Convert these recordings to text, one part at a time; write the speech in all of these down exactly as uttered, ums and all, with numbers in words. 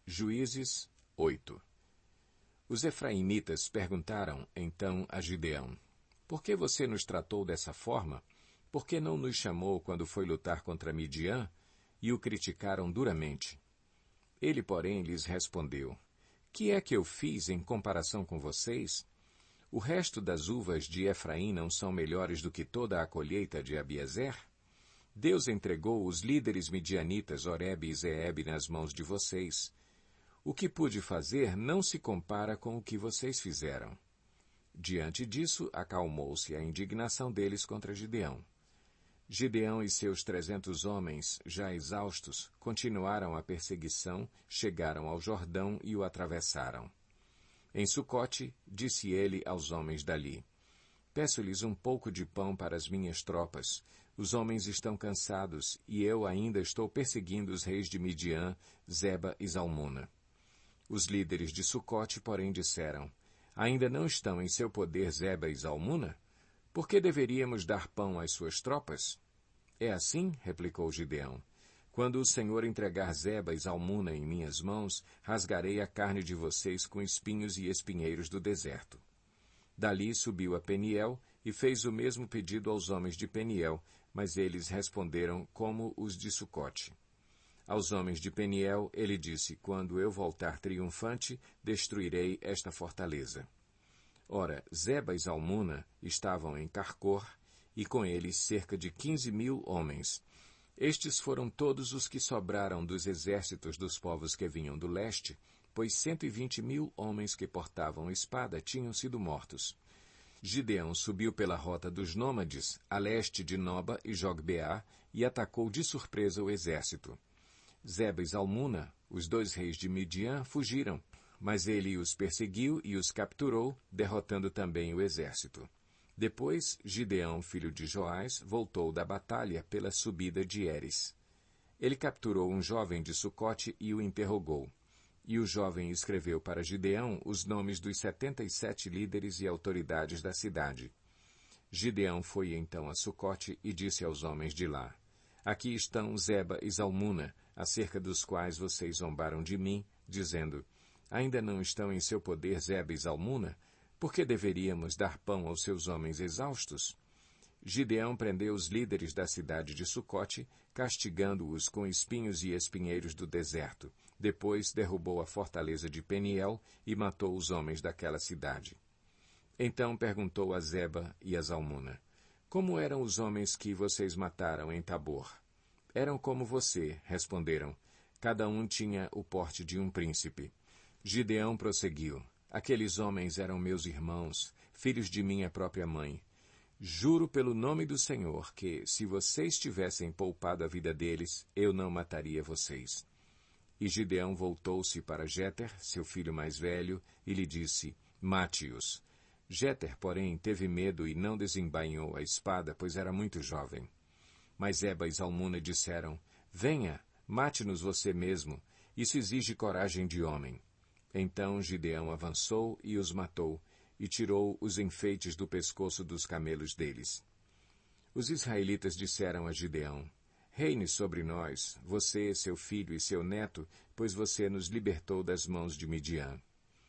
Juízes oito. Os efraimitas perguntaram, então, a Gideão: Por que você nos tratou dessa forma? Por que não nos chamou quando foi lutar contra Midian? E o criticaram duramente. Ele, porém, lhes respondeu: Que é que eu fiz em comparação com vocês? O resto das uvas de Efraim não são melhores do que toda a colheita de Abiezer? Deus entregou os líderes midianitas Oreb e Zeeb nas mãos de vocês. O que pude fazer não se compara com o que vocês fizeram. Diante disso, acalmou-se a indignação deles contra Gideão. Gideão e seus trezentos homens, já exaustos, continuaram a perseguição, chegaram ao Jordão e o atravessaram. Em Sucote, disse ele aos homens dali: Peço-lhes um pouco de pão para as minhas tropas. Os homens estão cansados, e eu ainda estou perseguindo os reis de Midian, Zeba e Zalmuna. Os líderes de Sucote, porém, disseram: Ainda não estão em seu poder Zeba e Zalmuna? Por que deveríamos dar pão às suas tropas? É assim, replicou Gideão. Quando o Senhor entregar Zeba e Zalmuna em minhas mãos, rasgarei a carne de vocês com espinhos e espinheiros do deserto. Dali subiu a Peniel e fez o mesmo pedido aos homens de Peniel, mas eles responderam como os de Sucote. Aos homens de Peniel ele disse: Quando eu voltar triunfante, destruirei esta fortaleza. Ora, Zeba e Zalmuna estavam em Carcor, e com eles cerca de quinze mil homens. Estes foram todos os que sobraram dos exércitos dos povos que vinham do leste, pois cento e vinte mil homens que portavam espada tinham sido mortos. Gideão subiu pela rota dos nômades, a leste de Noba e Jogbeá, e atacou de surpresa o exército. Zeba e Zalmuna, os dois reis de Midian, fugiram, mas ele os perseguiu e os capturou, derrotando também o exército. Depois, Gideão, filho de Joás, voltou da batalha pela subida de Eres. Ele capturou um jovem de Sucote e o interrogou. E o jovem escreveu para Gideão os nomes dos setenta e sete líderes e autoridades da cidade. Gideão foi então a Sucote e disse aos homens de lá: Aqui estão Zeba e Zalmuna, acerca dos quais vocês zombaram de mim, dizendo: Ainda não estão em seu poder Zeba e Zalmuna? Por que deveríamos dar pão aos seus homens exaustos? Gideão prendeu os líderes da cidade de Sucote, castigando-os com espinhos e espinheiros do deserto. Depois derrubou a fortaleza de Peniel e matou os homens daquela cidade. Então perguntou a Zeba e a Zalmuna: Como eram os homens que vocês mataram em Tabor? Eram como você, responderam. Cada um tinha o porte de um príncipe. Gideão prosseguiu: Aqueles homens eram meus irmãos, filhos de minha própria mãe. Juro pelo nome do Senhor que, se vocês tivessem poupado a vida deles, eu não mataria vocês. E Gideão voltou-se para Jéter, seu filho mais velho, e lhe disse: Mate-os. Jéter, porém, teve medo e não desembainhou a espada, pois era muito jovem. Mas Zeba e Zalmuna disseram: Venha, mate-nos você mesmo. Isso exige coragem de homem. Então Gideão avançou e os matou, e tirou os enfeites do pescoço dos camelos deles. Os israelitas disseram a Gideão: Reine sobre nós, você, seu filho e seu neto, pois você nos libertou das mãos de Midian.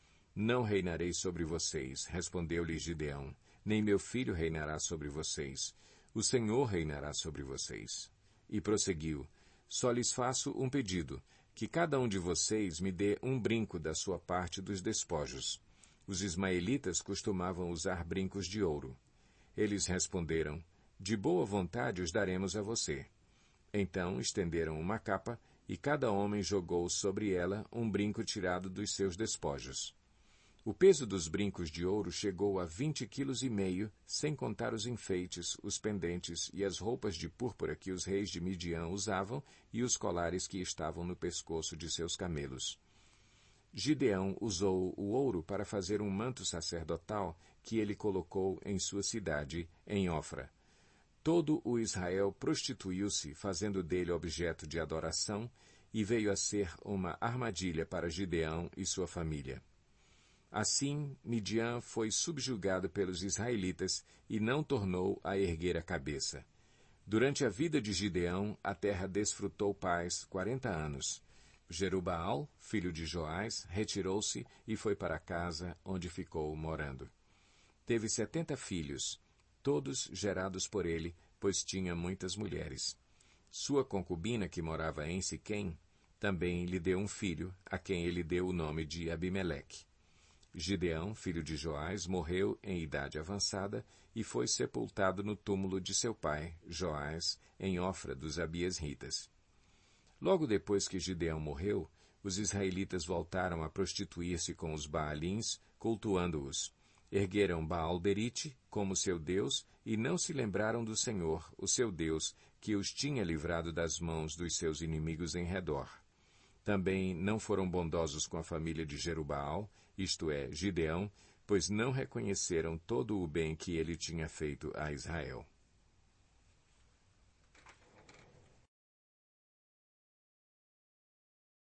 Não reinarei sobre vocês, respondeu-lhe Gideão, nem meu filho reinará sobre vocês. O Senhor reinará sobre vocês. E prosseguiu: Só lhes faço um pedido, que cada um de vocês me dê um brinco da sua parte dos despojos. Os ismaelitas costumavam usar brincos de ouro. Eles responderam: De boa vontade os daremos a você. Então estenderam uma capa, e cada homem jogou sobre ela um brinco tirado dos seus despojos. O peso dos brincos de ouro chegou a vinte quilos e meio, sem contar os enfeites, os pendentes e as roupas de púrpura que os reis de Midian usavam e os colares que estavam no pescoço de seus camelos. Gideão usou o ouro para fazer um manto sacerdotal que ele colocou em sua cidade, em Ofra. Todo o Israel prostituiu-se, fazendo dele objeto de adoração, e veio a ser uma armadilha para Gideão e sua família. Assim, Midian foi subjugado pelos israelitas e não tornou a erguer a cabeça. Durante a vida de Gideão, a terra desfrutou paz quarenta anos. Jerubaal, filho de Joás, retirou-se e foi para casa, onde ficou morando. Teve setenta filhos, todos gerados por ele, pois tinha muitas mulheres. Sua concubina, que morava em Siquém, também lhe deu um filho, a quem ele deu o nome de Abimeleque. Gideão, filho de Joás, morreu em idade avançada e foi sepultado no túmulo de seu pai, Joás, em Ofra dos Abiesritas. Logo depois que Gideão morreu, os israelitas voltaram a prostituir-se com os Baalins, cultuando-os. Ergueram Baal-Berite como seu Deus e não se lembraram do Senhor, o seu Deus, que os tinha livrado das mãos dos seus inimigos em redor. Também não foram bondosos com a família de Jerubaal, isto é, Gideão, pois não reconheceram todo o bem que ele tinha feito a Israel.